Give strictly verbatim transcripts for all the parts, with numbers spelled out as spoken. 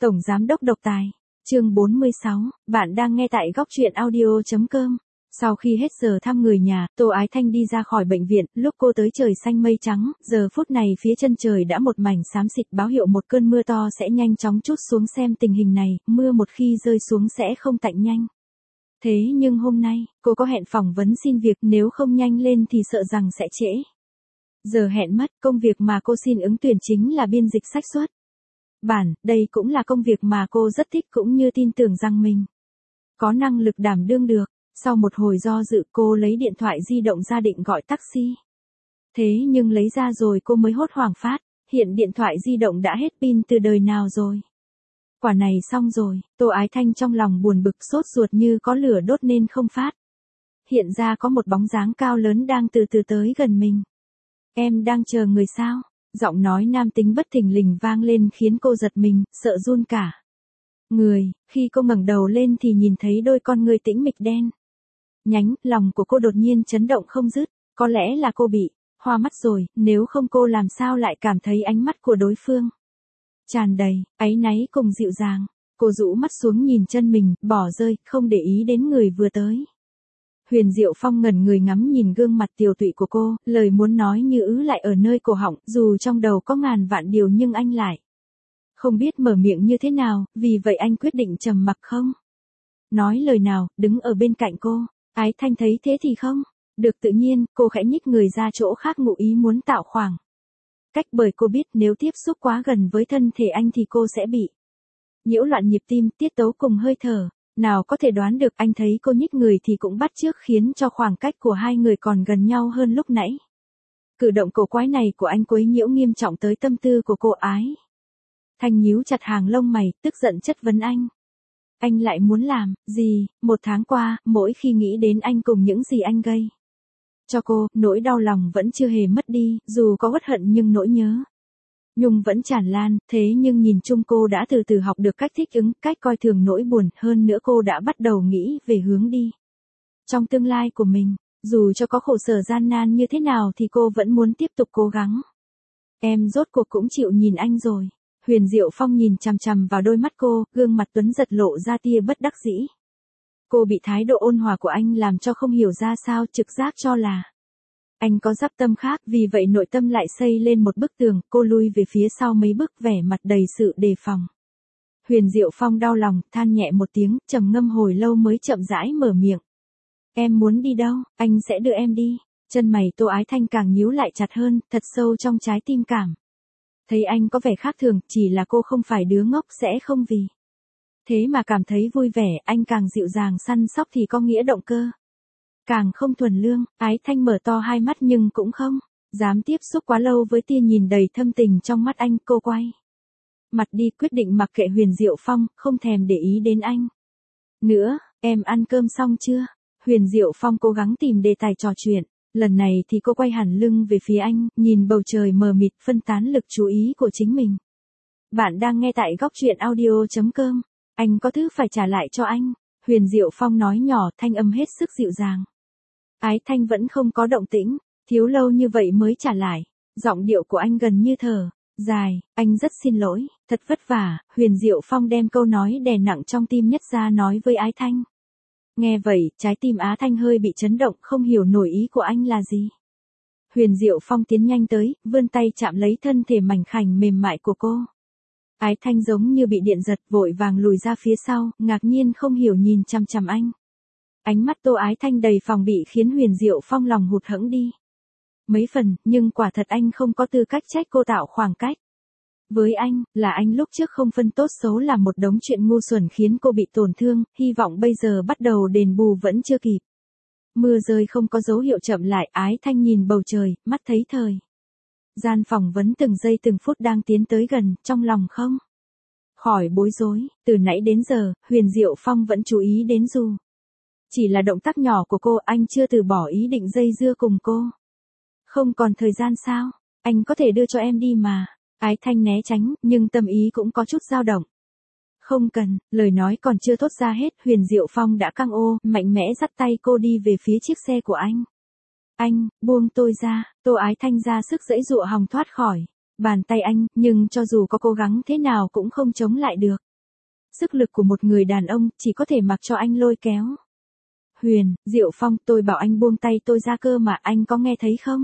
Tổng Giám đốc độc tài. Chương bốn mươi sáu, bạn đang nghe tại góc truyện audio.com. Sau khi hết giờ thăm người nhà, Tô Ái Thanh đi ra khỏi bệnh viện, lúc cô tới trời xanh mây trắng, giờ phút này phía chân trời đã một mảnh xám xịt báo hiệu một cơn mưa to sẽ nhanh chóng trút xuống. Xem tình hình này, mưa một khi rơi xuống sẽ không tạnh nhanh. Thế nhưng hôm nay, cô có hẹn phỏng vấn xin việc, nếu không nhanh lên thì sợ rằng sẽ trễ. Giờ hẹn mất, công việc mà cô xin ứng tuyển chính là biên dịch sách xuất bản, đây cũng là công việc mà cô rất thích cũng như tin tưởng rằng mình có năng lực đảm đương được. Sau một hồi do dự cô lấy điện thoại di động ra định gọi taxi. Thế nhưng lấy ra rồi cô mới hốt hoảng phát, hiện điện thoại di động đã hết pin từ đời nào rồi. Quả này xong rồi, Tô Ái Thanh trong lòng buồn bực sốt ruột như có lửa đốt nên không phát. Hiện ra có một bóng dáng cao lớn đang từ từ tới gần mình. Em đang chờ người sao? Giọng nói nam tính bất thình lình vang lên khiến cô giật mình, sợ run cả người. Khi cô ngẩng đầu lên thì nhìn thấy đôi con người tĩnh mịch đen nhánh, lòng của cô đột nhiên chấn động không dứt. Có lẽ là cô bị hoa mắt rồi, nếu không cô làm sao lại cảm thấy ánh mắt của đối phương tràn đầy áy náy cùng dịu dàng. Cô rũ mắt xuống nhìn chân mình, bỏ rơi, không để ý đến người vừa tới. Huyền Diệu Phong ngẩn người ngắm nhìn gương mặt tiều tụy của cô, lời muốn nói như ứ lại ở nơi cổ họng, dù trong đầu có ngàn vạn điều nhưng anh lại không biết mở miệng như thế nào, vì vậy anh quyết định trầm mặc không nói lời nào, đứng ở bên cạnh cô. Ái Thanh thấy thế thì không được tự nhiên, cô khẽ nhích người ra chỗ khác ngụ ý muốn tạo khoảng cách, bởi cô biết nếu tiếp xúc quá gần với thân thể anh thì cô sẽ bị nhiễu loạn nhịp tim, tiết tấu cùng hơi thở. Nào có thể đoán được, anh thấy cô nhích người thì cũng bắt chước khiến cho khoảng cách của hai người còn gần nhau hơn lúc nãy. Cử động cổ quái này của anh quấy nhiễu nghiêm trọng tới tâm tư của cô. Ái Thanh nhíu chặt hàng lông mày, tức giận chất vấn anh. Anh lại muốn làm gì? Một tháng qua, mỗi khi nghĩ đến anh cùng những gì anh gây cho cô, nỗi đau lòng vẫn chưa hề mất đi, dù có uất hận nhưng nỗi nhớ nhung vẫn tràn lan. Thế nhưng nhìn chung cô đã từ từ học được cách thích ứng, cách coi thường nỗi buồn, hơn nữa cô đã bắt đầu nghĩ về hướng đi trong tương lai của mình. Dù cho có khổ sở gian nan như thế nào thì cô vẫn muốn tiếp tục cố gắng. Em rốt cuộc cũng chịu nhìn anh rồi. Huyền Diệu Phong nhìn chằm chằm vào đôi mắt cô, gương mặt tuấn giật lộ ra tia bất đắc dĩ. Cô bị thái độ ôn hòa của anh làm cho không hiểu ra sao, trực giác cho là anh có dắp tâm khác, vì vậy nội tâm lại xây lên một bức tường. Cô lui về phía sau mấy bước, vẻ mặt đầy sự đề phòng. Huyền Diệu Phong đau lòng, than nhẹ một tiếng, trầm ngâm hồi lâu mới chậm rãi mở miệng. Em muốn đi đâu? Anh sẽ đưa em đi. Chân mày Tô Ái Thanh càng nhíu lại chặt hơn, thật sâu trong trái tim cảm thấy anh có vẻ khác thường, chỉ là cô không phải đứa ngốc, sẽ không vì thế mà cảm thấy vui vẻ. Anh càng dịu dàng săn sóc thì có nghĩa động cơ càng không thuần lương. Ái Thanh mở to hai mắt nhưng cũng không dám tiếp xúc quá lâu với tia nhìn đầy thâm tình trong mắt anh. Cô quay mặt đi, quyết định mặc kệ Huyền Diệu Phong, không thèm để ý đến anh nữa. Em ăn cơm xong chưa? Huyền Diệu Phong cố gắng tìm đề tài trò chuyện. Lần này thì cô quay hẳn lưng về phía anh, nhìn bầu trời mờ mịt, phân tán lực chú ý của chính mình. Bạn đang nghe tại góc truyện audio.com. Anh có thứ phải trả lại cho anh. Huyền Diệu Phong nói nhỏ, thanh âm hết sức dịu dàng. Ái Thanh vẫn không có động tĩnh, thiếu lâu như vậy mới trả lại. Giọng điệu của anh gần như thở dài, anh rất xin lỗi, thật vất vả. Huyền Diệu Phong đem câu nói đè nặng trong tim nhất ra nói với Ái Thanh. Nghe vậy, trái tim Á Thanh hơi bị chấn động, không hiểu nổi ý của anh là gì. Huyền Diệu Phong tiến nhanh tới, vươn tay chạm lấy thân thể mảnh khảnh mềm mại của cô. Ái Thanh giống như bị điện giật, vội vàng lùi ra phía sau, ngạc nhiên không hiểu nhìn chằm chằm anh. Ánh mắt Tô Ái Thanh đầy phòng bị khiến Huyền Diệu Phong lòng hụt hẫng đi mấy phần, nhưng quả thật anh không có tư cách trách cô tạo khoảng cách với anh. Là anh lúc trước không phân tốt xấu, làm một đống chuyện ngu xuẩn khiến cô bị tổn thương, hy vọng bây giờ bắt đầu đền bù vẫn chưa kịp. Mưa rơi không có dấu hiệu chậm lại. Ái Thanh nhìn bầu trời, mắt thấy thời gian phỏng vấn từng giây từng phút đang tiến tới gần, trong lòng không khỏi bối rối. Từ nãy đến giờ, Huyền Diệu Phong vẫn chú ý đến dù chỉ là động tác nhỏ của cô, anh chưa từ bỏ ý định dây dưa cùng cô. Không còn thời gian sao? Anh có thể đưa cho em đi mà. Ái Thanh né tránh, nhưng tâm ý cũng có chút dao động. Không cần. Lời nói còn chưa thốt ra hết, Huyền Diệu Phong đã căng ô, mạnh mẽ dắt tay cô đi về phía chiếc xe của anh. Anh, buông tôi ra. Tô Ái Thanh ra sức giãy giụa hòng thoát khỏi bàn tay anh, nhưng cho dù có cố gắng thế nào cũng không chống lại được. Sức lực của một người đàn ông chỉ có thể mặc cho anh lôi kéo. Huyền, Diệu Phong, tôi bảo anh buông tay tôi ra cơ mà, anh có nghe thấy không?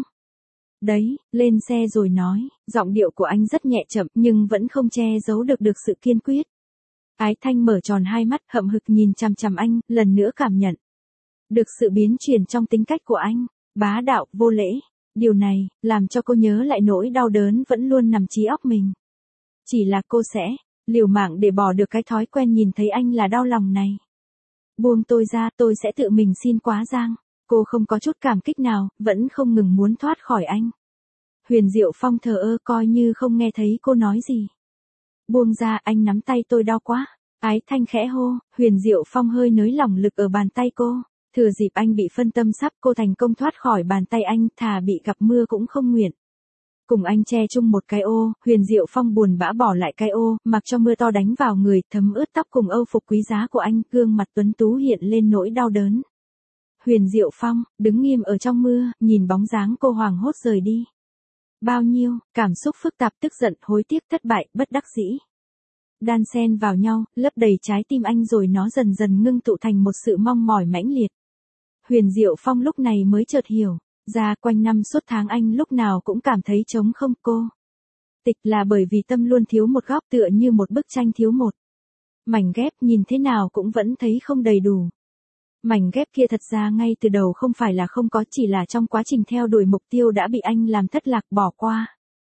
Đấy, lên xe rồi nói, giọng điệu của anh rất nhẹ chậm nhưng vẫn không che giấu được được sự kiên quyết. Ái Thanh mở tròn hai mắt hậm hực nhìn chằm chằm anh, lần nữa cảm nhận được sự biến chuyển trong tính cách của anh, bá đạo, vô lễ. Điều này, làm cho cô nhớ lại nỗi đau đớn vẫn luôn nằm trí óc mình. Chỉ là cô sẽ liều mạng để bỏ được cái thói quen nhìn thấy anh là đau lòng này. Buông tôi ra, tôi sẽ tự mình xin quá giang. Cô không có chút cảm kích nào, vẫn không ngừng muốn thoát khỏi anh. Huyền Diệu Phong thờ ơ coi như không nghe thấy cô nói gì. Buông ra, anh nắm tay tôi đau quá. Ái Thanh khẽ hô, Huyền Diệu Phong hơi nới lỏng lực ở bàn tay cô. Thừa dịp anh bị phân tâm sắp cô thành công thoát khỏi bàn tay anh, thà bị gặp mưa cũng không nguyện. Cùng anh che chung một cái ô, Huyền Diệu Phong buồn bã bỏ lại cái ô, mặc cho mưa to đánh vào người, thấm ướt tóc cùng âu phục quý giá của anh, gương mặt tuấn tú hiện lên nỗi đau đớn. Huyền Diệu Phong, đứng nghiêm ở trong mưa, nhìn bóng dáng cô hoảng hốt rời đi. Bao nhiêu, cảm xúc phức tạp, tức giận, hối tiếc, thất bại, bất đắc dĩ. Đan xen vào nhau, lấp đầy trái tim anh rồi nó dần dần ngưng tụ thành một sự mong mỏi mãnh liệt. Huyền Diệu Phong lúc này mới chợt hiểu, ra quanh năm suốt tháng anh lúc nào cũng cảm thấy trống không. Cô tịch là bởi vì tâm luôn thiếu một góc, tựa như một bức tranh thiếu một mảnh ghép, nhìn thế nào cũng vẫn thấy không đầy đủ. Mảnh ghép kia thật ra ngay từ đầu không phải là không có, chỉ là trong quá trình theo đuổi mục tiêu đã bị anh làm thất lạc, bỏ qua.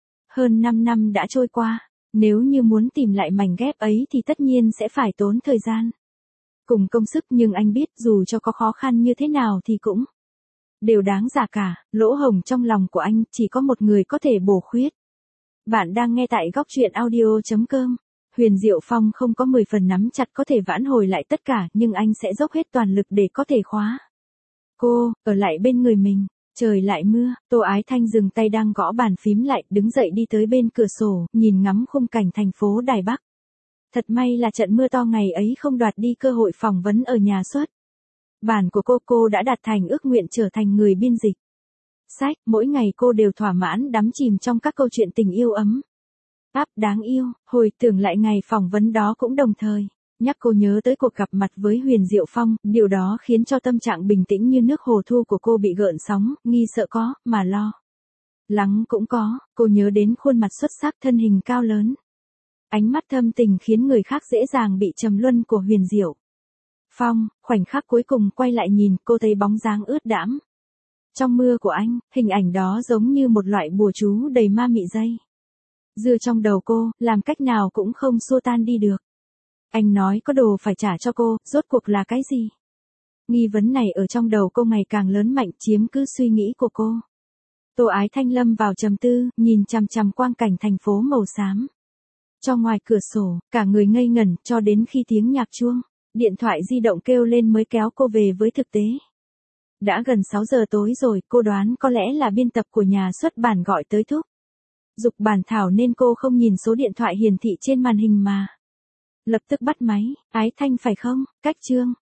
Hơn năm năm đã trôi qua, nếu như muốn tìm lại mảnh ghép ấy thì tất nhiên sẽ phải tốn thời gian cùng công sức, nhưng anh biết dù cho có khó khăn như thế nào thì cũng đều đáng giá cả. Lỗ hổng trong lòng của anh chỉ có một người có thể bổ khuyết. Bạn đang nghe tại góc truyện audio chấm com. Huyền Diệu Phong không có mười phần nắm chặt có thể vãn hồi lại tất cả, nhưng anh sẽ dốc hết toàn lực để có thể khóa cô ở lại bên người mình. Trời lại mưa, Tô Ái Thanh dừng tay đang gõ bàn phím lại, đứng dậy đi tới bên cửa sổ, nhìn ngắm khung cảnh thành phố Đài Bắc. Thật may là trận mưa to ngày ấy không đoạt đi cơ hội phỏng vấn ở nhà xuất bản của cô. Cô đã đạt thành ước nguyện trở thành người biên dịch sách, mỗi ngày cô đều thỏa mãn đắm chìm trong các câu chuyện tình yêu ấm áp đáng yêu. Hồi tưởng lại ngày phỏng vấn đó cũng đồng thời nhắc cô nhớ tới cuộc gặp mặt với Huyền Diệu Phong, điều đó khiến cho tâm trạng bình tĩnh như nước hồ thu của cô bị gợn sóng, nghi sợ có, mà lo lắng cũng có. Cô nhớ đến khuôn mặt xuất sắc, thân hình cao lớn, ánh mắt thâm tình khiến người khác dễ dàng bị trầm luân của Huyền Diệu Phong. Khoảnh khắc cuối cùng quay lại nhìn, cô thấy bóng dáng ướt đẫm trong mưa của anh, hình ảnh đó giống như một loại bùa chú đầy ma mị dây dưa trong đầu cô, làm cách nào cũng không xua tan đi được. Anh nói có đồ phải trả cho cô, rốt cuộc là cái gì? Nghi vấn này ở trong đầu cô ngày càng lớn mạnh, chiếm cứ suy nghĩ của cô. Tô Ái Thanh lâm vào trầm tư, nhìn chằm chằm quang cảnh thành phố màu xám cho ngoài cửa sổ, cả người ngây ngẩn, cho đến khi tiếng nhạc chuông điện thoại di động kêu lên mới kéo cô về với thực tế. Đã gần sáu giờ tối rồi, cô đoán có lẽ là biên tập của nhà xuất bản gọi tới thúc giục bản thảo nên cô không nhìn số điện thoại hiển thị trên màn hình mà lập tức bắt máy. Ái Thanh phải không? Cách chương